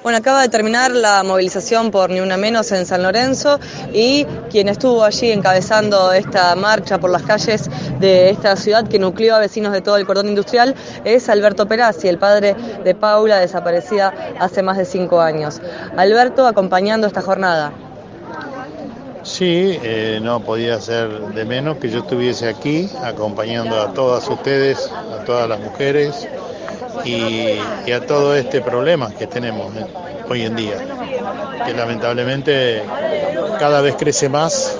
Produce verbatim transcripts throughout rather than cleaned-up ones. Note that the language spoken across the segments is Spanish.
Bueno, acaba de terminar la movilización por Ni Una Menos en San Lorenzo y quien estuvo allí encabezando esta marcha por las calles de esta ciudad que nucleó a vecinos de todo el cordón industrial es Alberto Perazzi, el padre de Paula, desaparecida hace más de cinco años. Alberto, acompañando esta jornada. Sí, eh, no podía ser de menos que yo estuviese aquí acompañando a todas ustedes, a todas las mujeres y, y a todo este problema que tenemos hoy en día, que lamentablemente cada vez crece más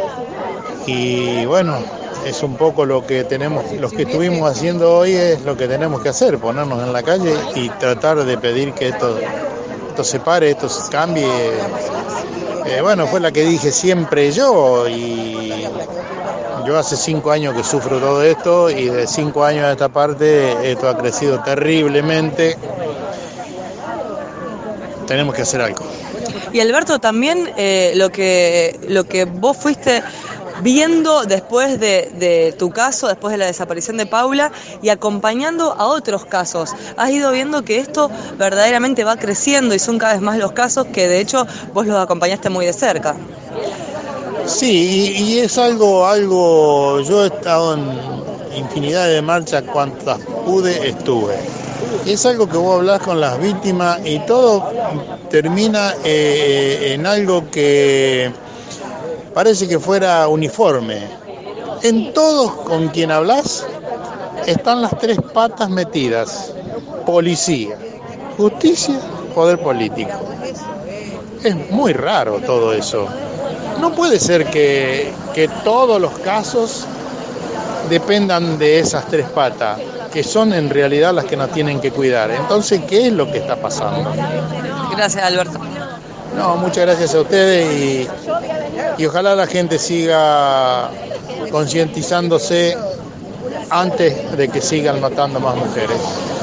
y bueno, es un poco lo que tenemos, lo que estuvimos haciendo hoy es lo que tenemos que hacer, ponernos en la calle y tratar de pedir que esto, esto se pare, esto se cambie. Eh, bueno, fue la que dije siempre yo y yo hace cinco años que sufro todo esto y de cinco años a esta parte esto ha crecido terriblemente. Tenemos que hacer algo. Y Alberto, también eh, lo que lo que vos fuiste viendo después de, de tu caso, después de la desaparición de Paula y acompañando a otros casos. Has ido viendo que esto verdaderamente va creciendo y son cada vez más los casos que de hecho vos los acompañaste muy de cerca. Sí, y, y es algo, algo, yo he estado en infinidad de marchas, cuantas pude estuve. Y es algo que vos hablás con las víctimas y todo termina eh, en algo que parece que fuera uniforme. En todos con quien hablas están las tres patas metidas: policía, justicia, poder político. Es muy raro todo eso. No puede ser que, que todos los casos dependan de esas tres patas, que son en realidad las que nos tienen que cuidar. Entonces, ¿qué es lo que está pasando? Gracias, Alberto. No, muchas gracias a ustedes y, y ojalá la gente siga concientizándose antes de que sigan matando más mujeres.